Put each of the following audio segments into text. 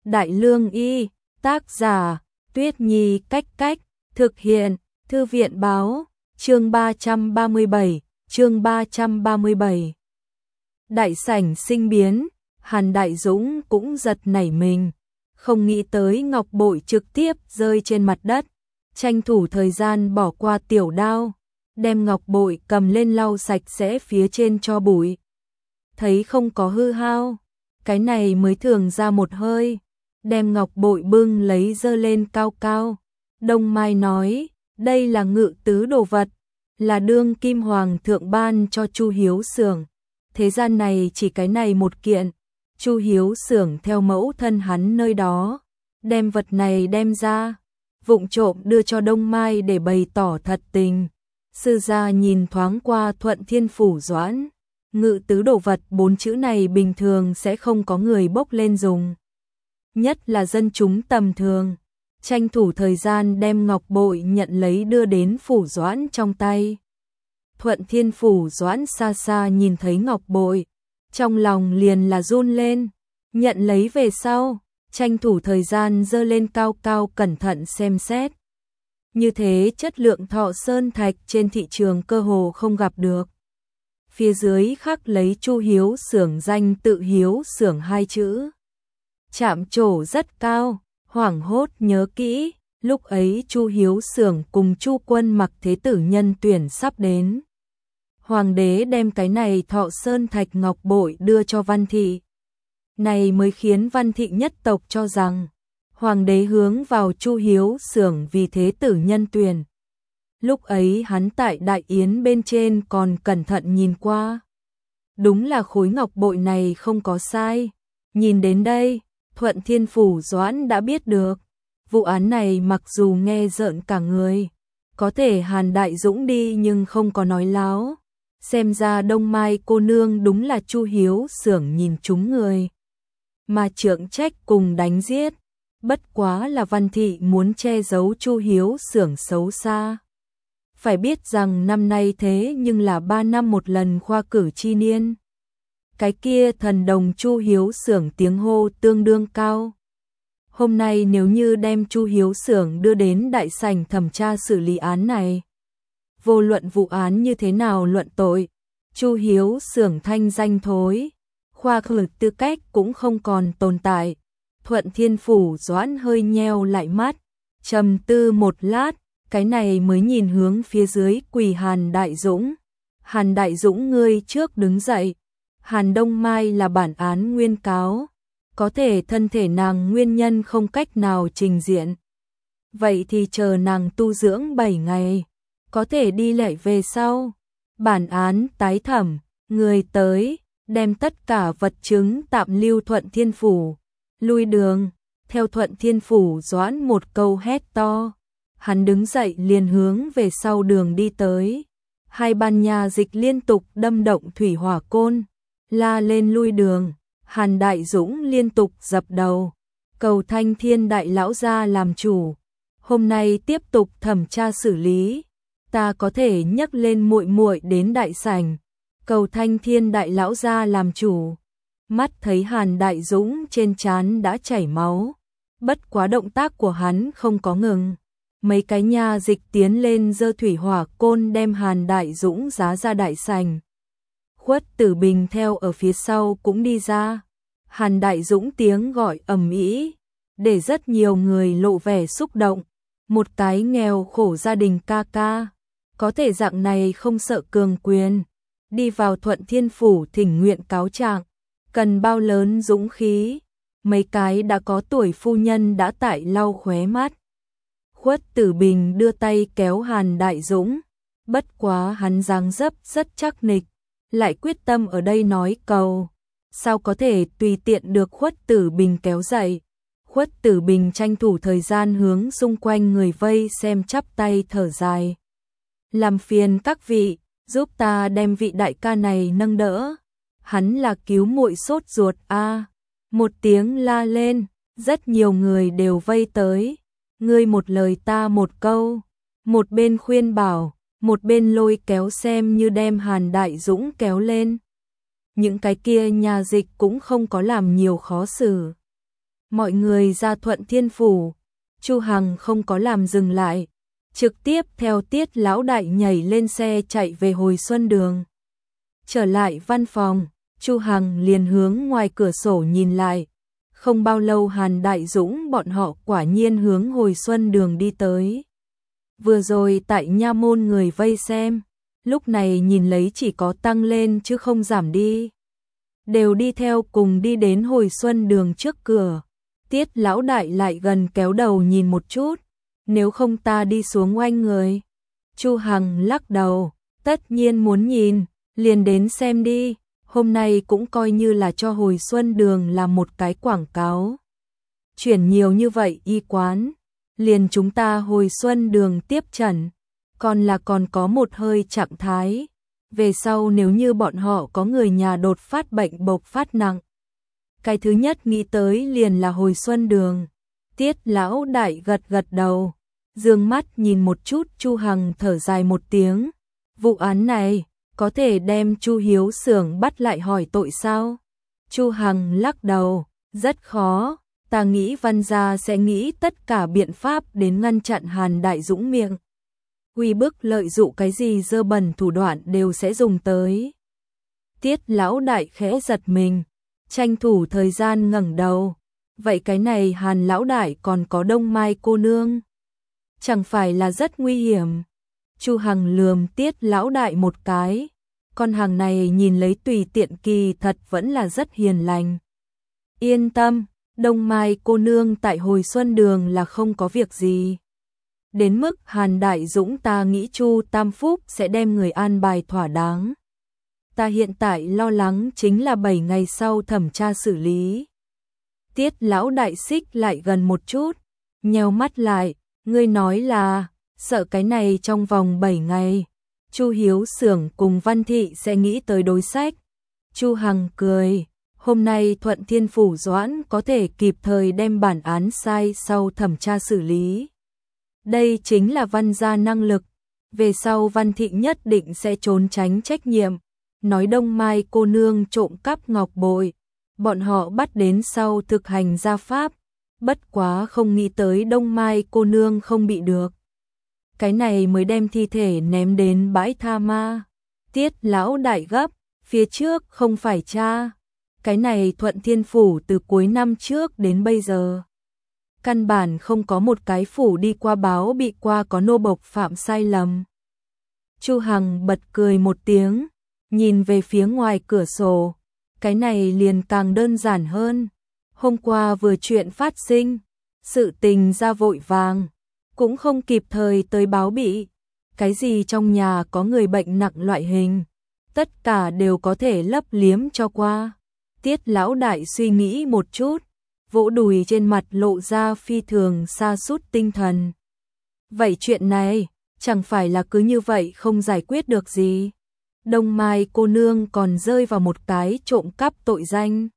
Đại Lương Y, tác giả, Tuyết Nhi Cách Cách, thực hiện, Thư viện Báo, chương 337. Đại sảnh sinh biến, Hàn Đại Dũng cũng giật nảy mình, không nghĩ tới ngọc bội trực tiếp rơi trên mặt đất, tranh thủ thời gian bỏ qua tiểu đao, đem ngọc bội cầm lên lau sạch sẽ phía trên tro bụi. Thấy không có hư hao, cái này mới thường ra một hơi, đem ngọc bội bưng lấy dơ lên cao cao. Đông Mai nói, đây là ngự tứ đồ vật, là đương kim hoàng thượng ban cho Chu Hiếu Xưởng. Thế gian này chỉ cái này một kiện, Chu Hiếu Xưởng theo mẫu thân hắn nơi đó, đem vật này đem ra, vụng trộm đưa cho Đông Mai để bày tỏ thật tình. Sư gia nhìn thoáng qua Thuận Thiên Phủ Doãn, ngự tứ đồ vật 4 chữ này bình thường sẽ không có người bốc lên dùng. Nhất là dân chúng tầm thường, tranh thủ thời gian đem ngọc bội nhận lấy đưa đến Phủ Doãn trong tay. Thuận Thiên Phủ Doãn xa xa nhìn thấy ngọc bội, trong lòng liền là run lên, nhận lấy về sau, tranh thủ thời gian dơ lên cao cao cẩn thận xem xét. Như thế chất lượng Thọ Sơn Thạch trên thị trường cơ hồ không gặp được. Phía dưới khắc lấy Chu Hiếu Xưởng danh tự Hiếu Xưởng 2 chữ. Chạm trổ rất cao, hoảng hốt nhớ kỹ, lúc ấy Chu Hiếu Xưởng cùng Chu Quân Mặc thế tử nhân tuyển sắp đến. Hoàng đế đem cái này Thọ Sơn Thạch ngọc bội đưa cho Văn Thị. Này mới khiến Văn Thị nhất tộc cho rằng Hoàng đế hướng vào Chu Hiếu Xưởng vì thế tử nhân tuyển. Lúc ấy hắn tại đại yến bên trên còn cẩn thận nhìn qua. Đúng là khối ngọc bội này không có sai. Nhìn đến đây, Thuận Thiên Phủ Doãn đã biết được. Vụ án này mặc dù nghe rợn cả người, có thể Hàn Đại Dũng đi nhưng không có nói láo. Xem ra Đông Mai cô nương đúng là Chu Hiếu Xưởng nhìn trúng người, mà trượng trách cùng đánh giết. Bất quá là Văn Thị muốn che giấu Chu Hiếu Xưởng xấu xa. Phải biết rằng năm nay thế nhưng là 3 năm một lần khoa cử chi niên. Cái kia thần đồng Chu Hiếu Xưởng tiếng hô tương đương cao. Hôm nay nếu như đem Chu Hiếu Xưởng đưa đến đại sảnh thẩm tra xử lý án này, vô luận vụ án như thế nào luận tội, Chu Hiếu Xưởng thanh danh thối, khoa cử tư cách cũng không còn tồn tại. Thuận Thiên Phủ Doãn hơi nheo lại mắt, trầm tư một lát, cái này mới nhìn hướng phía dưới quỳ Hàn Đại Dũng. Hàn Đại Dũng ngươi trước đứng dậy. Hàn Đông Mai là bản án nguyên cáo, có thể thân thể nàng nguyên nhân không cách nào trình diện. Vậy thì chờ nàng tu dưỡng 7 ngày, có thể đi lại về sau. Bản án tái thẩm, người tới, đem tất cả vật chứng tạm lưu Thuận Thiên Phủ. Lui đường, theo Thuận Thiên Phủ Doãn một câu hét to. Hắn đứng dậy liền hướng về sau đường đi tới. Hai ban nhà dịch liên tục đâm động thủy hỏa côn, la lên lui đường. Hàn Đại Dũng liên tục dập đầu, cầu Thanh Thiên Đại Lão gia làm chủ. Hôm nay tiếp tục thẩm tra xử lý, ta có thể nhấc lên muội muội đến đại sảnh, cầu Thanh Thiên Đại Lão gia làm chủ. Mắt thấy Hàn Đại Dũng trên trán đã chảy máu, bất quá động tác của hắn không có ngừng. Mấy cái nha dịch tiến lên giơ thủy hỏa côn đem Hàn Đại Dũng giá ra đại sảnh. Khuất Tử Bình theo ở phía sau cũng đi ra. Hàn Đại Dũng tiếng gọi ầm ĩ, để rất nhiều người lộ vẻ xúc động. Một cái nghèo khổ gia đình ca ca, có thể dạng này không sợ cường quyền, đi vào Thuận Thiên Phủ thỉnh nguyện cáo trạng, cần bao lớn dũng khí. Mấy cái đã có tuổi phu nhân đã tại lau khóe mắt. Khuất Tử Bình đưa tay kéo Hàn Đại Dũng, bất quá hắn dáng dấp rất chắc nịch, lại quyết tâm ở đây nói cầu, sao có thể tùy tiện được Khuất Tử Bình kéo dậy. Khuất Tử Bình tranh thủ thời gian hướng xung quanh người vây xem chắp tay thở dài. Làm phiền các vị, giúp ta đem vị đại ca này nâng đỡ. Hắn là cứu muội sốt ruột a. Một tiếng la lên, rất nhiều người đều vây tới. Ngươi một lời ta một câu, một bên khuyên bảo, một bên lôi kéo xem như đem Hàn Đại Dũng kéo lên. Những cái kia nhà dịch cũng không có làm nhiều khó xử, mọi người ra Thuận Thiên Phủ. Chu Hằng không có làm dừng lại, trực tiếp theo Tiết lão đại nhảy lên xe chạy về Hồi Xuân Đường. Trở lại văn phòng, Chu Hằng liền hướng ngoài cửa sổ nhìn lại. Không bao lâu Hàn Đại Dũng bọn họ quả nhiên hướng Hồi Xuân Đường đi tới. Vừa rồi tại nha môn người vây xem, lúc này nhìn lấy chỉ có tăng lên chứ không giảm đi. Đều đi theo cùng đi đến Hồi Xuân Đường trước cửa. Tiết lão đại lại gần kéo đầu nhìn một chút, nếu không ta đi xuống oanh người. Chu Hằng lắc đầu, tất nhiên muốn nhìn, liền đến xem đi, hôm nay cũng coi như là cho Hồi Xuân Đường làm một cái quảng cáo. Chuyển nhiều như vậy y quán, liền chúng ta Hồi Xuân Đường tiếp trần, còn có một hơi trạng thái. Về sau nếu như bọn họ có người nhà đột phát bệnh bộc phát nặng, cái thứ nhất nghĩ tới liền là Hồi Xuân Đường. Tiết lão đại gật gật đầu, dương mắt nhìn một chút Chu Hằng thở dài một tiếng. Vụ án này, có thể đem Chu Hiếu Xưởng bắt lại hỏi tội sao? Chu Hằng lắc đầu, rất khó, ta nghĩ Văn gia sẽ nghĩ tất cả biện pháp đến ngăn chặn Hàn Đại Dũng miệng. Uy bức lợi dụng cái gì dơ bẩn thủ đoạn đều sẽ dùng tới. Tiết lão đại khẽ giật mình, tranh thủ thời gian ngẩng đầu. Vậy cái này Hàn lão đại còn có Đông Mai cô nương, chẳng phải là rất nguy hiểm? Chu Hằng lườm Tiết lão đại một cái, con hàng này nhìn lấy tùy tiện kỳ thật vẫn là rất hiền lành. Yên tâm, Đông Mai cô nương tại Hồi Xuân Đường là không có việc gì. Đến mức Hàn Đại Dũng ta nghĩ Chu Tam Phúc sẽ đem người an bài thỏa đáng. Ta hiện tại lo lắng chính là 7 ngày sau thẩm tra xử lý. Tiết lão đại xích lại gần một chút, nheo mắt lại, ngươi nói là, sợ cái này trong vòng 7 ngày, Chu Hiếu Xưởng cùng Văn Thị sẽ nghĩ tới đối sách. Chu Hằng cười, hôm nay Thuận Thiên Phủ Doãn có thể kịp thời đem bản án sai sau thẩm tra xử lý. Đây chính là Văn gia năng lực, về sau Văn Thị nhất định sẽ trốn tránh trách nhiệm. Nói Đông Mai cô nương trộm cắp ngọc bội, bọn họ bắt đến sau thực hành gia pháp, bất quá không nghĩ tới Đông Mai cô nương không bị được. Cái này mới đem thi thể ném đến bãi tha ma. Tiết lão đại gấp, phía trước không phải cha. Cái này Thuận Thiên Phủ từ cuối năm trước đến bây giờ, căn bản không có một cái phủ đi qua báo bị qua có nô bộc phạm sai lầm. Chu Hằng bật cười một tiếng, nhìn về phía ngoài cửa sổ, cái này liền càng đơn giản hơn. Hôm qua vừa chuyện phát sinh, sự tình ra vội vàng, cũng không kịp thời tới báo bị. Cái gì trong nhà có người bệnh nặng loại hình, tất cả đều có thể lấp liếm cho qua. Tiết lão đại suy nghĩ một chút, vỗ đùi trên mặt lộ ra phi thường sa sút tinh thần. Vậy chuyện này, chẳng phải là cứ như vậy không giải quyết được gì. Đông Mai cô nương còn rơi vào một cái trộm cắp tội danh.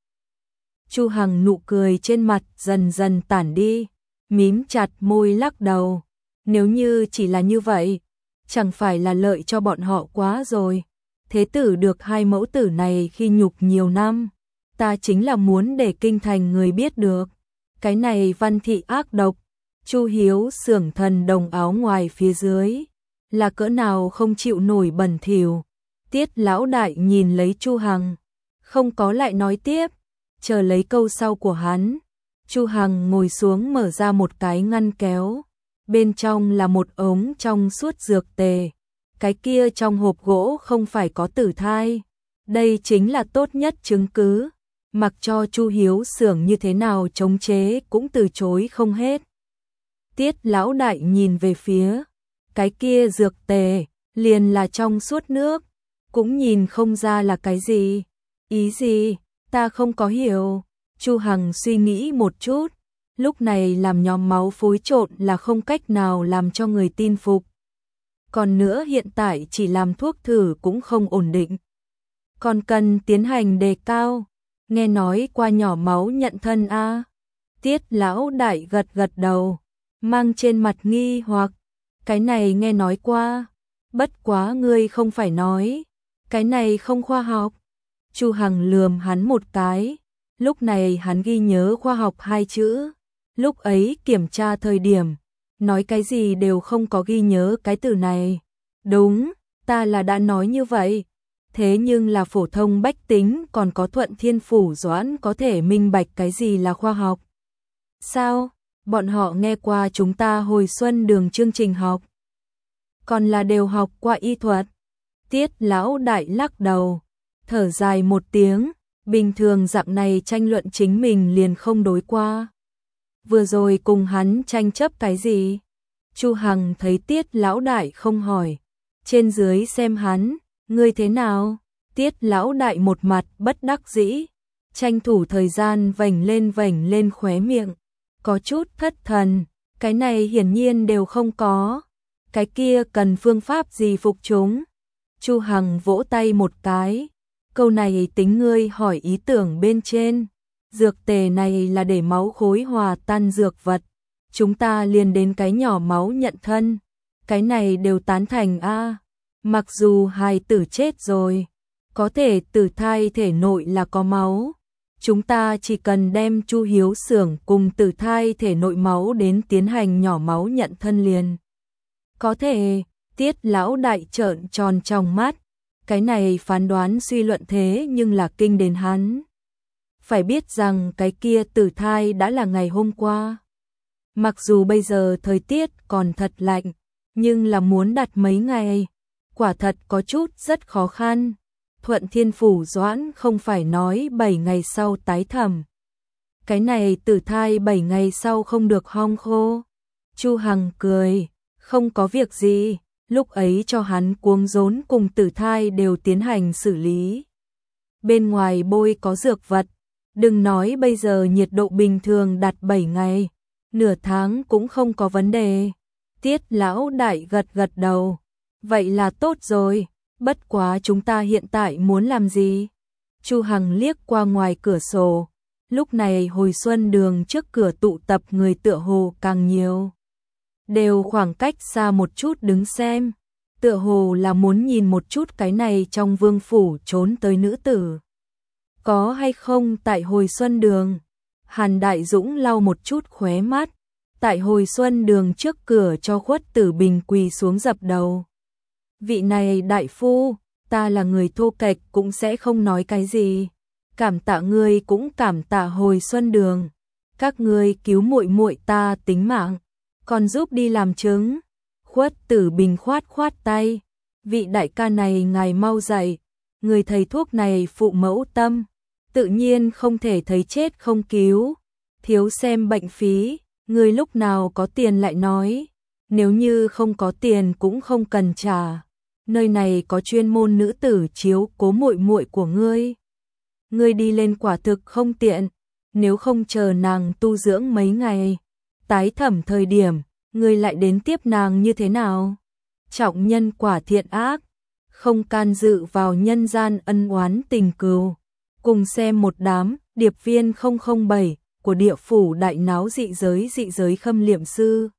Chu Hằng nụ cười trên mặt dần dần tản đi, mím chặt môi lắc đầu. Nếu như chỉ là như vậy, chẳng phải là lợi cho bọn họ quá rồi. Thế tử được hai mẫu tử này khi nhục nhiều năm, ta chính là muốn để kinh thành người biết được. Cái này Văn Thị ác độc, Chu Hiếu Xưởng thần đồng áo ngoài phía dưới, là cỡ nào không chịu nổi bẩn thỉu. Tiết lão đại nhìn lấy Chu Hằng, không có lại nói tiếp, chờ lấy câu sau của hắn. Chu Hằng ngồi xuống mở ra một cái ngăn kéo, bên trong là một ống trong suốt dược tề. Cái kia trong hộp gỗ không phải có tử thai. Đây chính là tốt nhất chứng cứ, mặc cho Chu Hiếu Xưởng như thế nào chống chế cũng từ chối không hết. Tiết lão đại nhìn về phía cái kia dược tề, liền là trong suốt nước, cũng nhìn không ra là cái gì. Ý gì? Ta không có hiểu. Chu Hằng suy nghĩ một chút, lúc này làm nhóm máu phối trộn là không cách nào làm cho người tin phục. Còn nữa hiện tại chỉ làm thuốc thử cũng không ổn định, còn cần tiến hành đề cao. Nghe nói qua nhỏ máu nhận thân a. Tiết lão đại gật gật đầu, mang trên mặt nghi hoặc, cái này nghe nói qua, bất quá ngươi không phải nói, cái này không khoa học. Chu Hằng lườm hắn một cái, Lúc này hắn ghi nhớ khoa học hai chữ, lúc ấy kiểm tra thời điểm, nói cái gì đều không có ghi nhớ cái từ này. Đúng, ta là đã nói như vậy. Thế nhưng là phổ thông bách tính còn có Thuận Thiên Phủ Doãn có thể minh bạch cái gì là khoa học. Sao? Bọn họ nghe qua chúng ta hồi xuân đường chương trình học. Còn là đều học qua y thuật. Tiết lão đại lắc đầu, thở dài một tiếng, bình thường dạng này tranh luận chính mình liền không đối qua. Vừa rồi cùng hắn tranh chấp cái gì? Chu Hằng thấy Tiết lão đại không hỏi, trên dưới xem hắn, ngươi thế nào? Tiết lão đại một mặt bất đắc dĩ, tranh thủ thời gian vểnh lên khóe miệng, có chút thất thần, cái này hiển nhiên đều không có, cái kia cần phương pháp gì phục chúng? Chu Hằng vỗ tay một cái, câu này tính ngươi hỏi ý tưởng bên trên, dược tề này là để máu khối hòa tan dược vật, chúng ta liền đến cái nhỏ máu nhận thân, cái này đều tán thành a. Mặc dù hài tử chết rồi, có thể tử thai thể nội là có máu, chúng ta chỉ cần đem Chu Hiếu Xưởng cùng tử thai thể nội máu đến tiến hành nhỏ máu nhận thân liền. Có thể, Tiết lão đại trợn tròn trong mắt, cái này phán đoán suy luận thế nhưng là kinh đến hắn. Phải biết rằng cái kia tử thai đã là ngày hôm qua. Mặc dù bây giờ thời tiết còn thật lạnh, nhưng là muốn đặt mấy ngày, quả thật có chút rất khó khăn. Thuận Thiên Phủ Doãn không phải nói 7 ngày sau tái thẩm. Cái này tử thai 7 ngày sau không được hong khô. Chu Hằng cười, không có việc gì, lúc ấy cho hắn cuống rốn cùng tử thai đều tiến hành xử lý. Bên ngoài bôi có dược vật, đừng nói bây giờ nhiệt độ bình thường đạt 7 ngày, nửa tháng cũng không có vấn đề. Tiết lão đại gật gật đầu, vậy là tốt rồi, bất quá chúng ta hiện tại muốn làm gì? Chu Hằng liếc qua ngoài cửa sổ, lúc này hồi xuân đường trước cửa tụ tập người tựa hồ càng nhiều. Đều khoảng cách xa một chút đứng xem, tựa hồ là muốn nhìn một chút cái này trong vương phủ trốn tới nữ tử. Có hay không tại hồi xuân đường? Hàn Đại Dũng lau một chút khóe mắt, tại hồi xuân đường trước cửa cho Khuất Tử Bình quỳ xuống dập đầu. Vị này đại phu, ta là người thô kệch cũng sẽ không nói cái gì. Cảm tạ ngươi cũng cảm tạ hồi xuân đường. Các ngươi cứu muội muội ta tính mạng, còn giúp đi làm chứng. Khuất Tử Bình khoát khoát tay. Vị đại ca này ngài mau dậy. Người thầy thuốc này phụ mẫu tâm, tự nhiên không thể thấy chết không cứu. Thiếu xem bệnh phí, người lúc nào có tiền lại nói. Nếu như không có tiền cũng không cần trả. Nơi này có chuyên môn nữ tử chiếu cố muội muội của ngươi. Ngươi đi lên quả thực không tiện, nếu không chờ nàng tu dưỡng mấy ngày, tái thẩm thời điểm, ngươi lại đến tiếp nàng như thế nào? Trọng nhân quả thiện ác, không can dự vào nhân gian ân oán tình cừu. Cùng xem một đám điệp viên 007 của địa phủ đại náo dị giới khâm liệm sư.